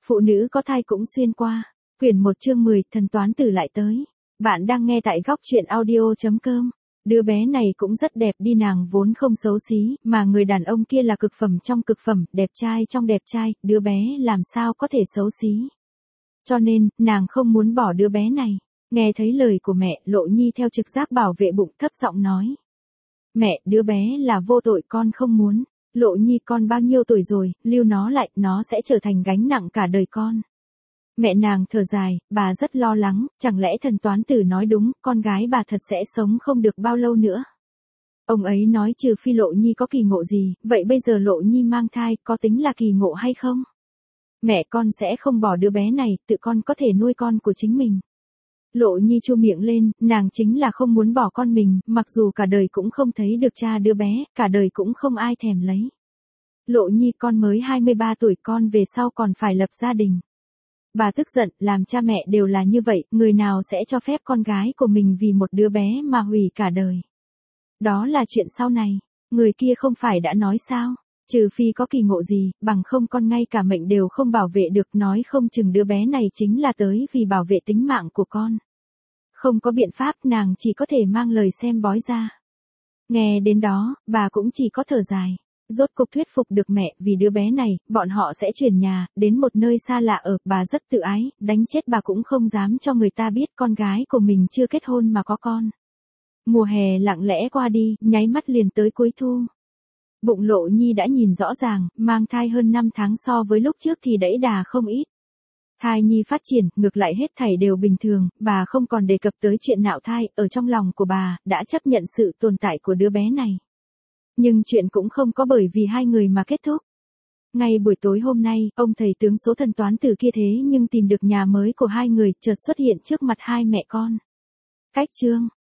Phụ nữ có thai cũng xuyên qua. Quyển 1 chương 10, thần toán tử lại tới. Bạn đang nghe tại góc truyện audio.com. Đứa bé này cũng rất đẹp đi, nàng vốn không xấu xí, mà người đàn ông kia là cực phẩm trong cực phẩm, đẹp trai trong đẹp trai, đứa bé làm sao có thể xấu xí. Cho nên, nàng không muốn bỏ đứa bé này. Nghe thấy lời của mẹ, Lộ Nhi theo trực giác bảo vệ bụng thấp giọng nói. Mẹ, đứa bé là vô tội, con không muốn. Lộ Nhi, con bao nhiêu tuổi rồi, lưu nó lại, nó sẽ trở thành gánh nặng cả đời con. Mẹ nàng thở dài, bà rất lo lắng, chẳng lẽ thần toán tử nói đúng, con gái bà thật sẽ sống không được bao lâu nữa. Ông ấy nói trừ phi Lộ Nhi có kỳ ngộ gì, vậy bây giờ Lộ Nhi mang thai, có tính là kỳ ngộ hay không? Mẹ, con sẽ không bỏ đứa bé này, tự con có thể nuôi con của chính mình. Lộ Nhi chu miệng lên, nàng chính là không muốn bỏ con mình, mặc dù cả đời cũng không thấy được cha đứa bé, cả đời cũng không ai thèm lấy. Lộ Nhi, con mới 23 tuổi, con về sau còn phải lập gia đình. Bà tức giận, làm cha mẹ đều là như vậy, người nào sẽ cho phép con gái của mình vì một đứa bé mà hủy cả đời. Đó là chuyện sau này, người kia không phải đã nói sao, trừ phi có kỳ ngộ gì, bằng không con ngay cả mệnh đều không bảo vệ được, nói không chừng đứa bé này chính là tới vì bảo vệ tính mạng của con. Không có biện pháp, nàng chỉ có thể mang lời xem bói ra. Nghe đến đó, bà cũng chỉ có thở dài. Rốt cục thuyết phục được mẹ, vì đứa bé này, bọn họ sẽ chuyển nhà, đến một nơi xa lạ ở, bà rất tự ái, đánh chết bà cũng không dám cho người ta biết con gái của mình chưa kết hôn mà có con. Mùa hè lặng lẽ qua đi, nháy mắt liền tới cuối thu. Bụng Lộ Nhi đã nhìn rõ ràng, mang thai hơn 5 tháng so với lúc trước thì đẫy đà không ít. Thai nhi phát triển, ngược lại hết thảy đều bình thường, bà không còn đề cập tới chuyện nạo thai, ở trong lòng của bà, đã chấp nhận sự tồn tại của đứa bé này. Nhưng chuyện cũng không có bởi vì hai người mà kết thúc. Ngay buổi tối hôm nay, ông thầy tướng số thần toán tử kia thế nhưng tìm được nhà mới của hai người, chợt xuất hiện trước mặt hai mẹ con. Cách chương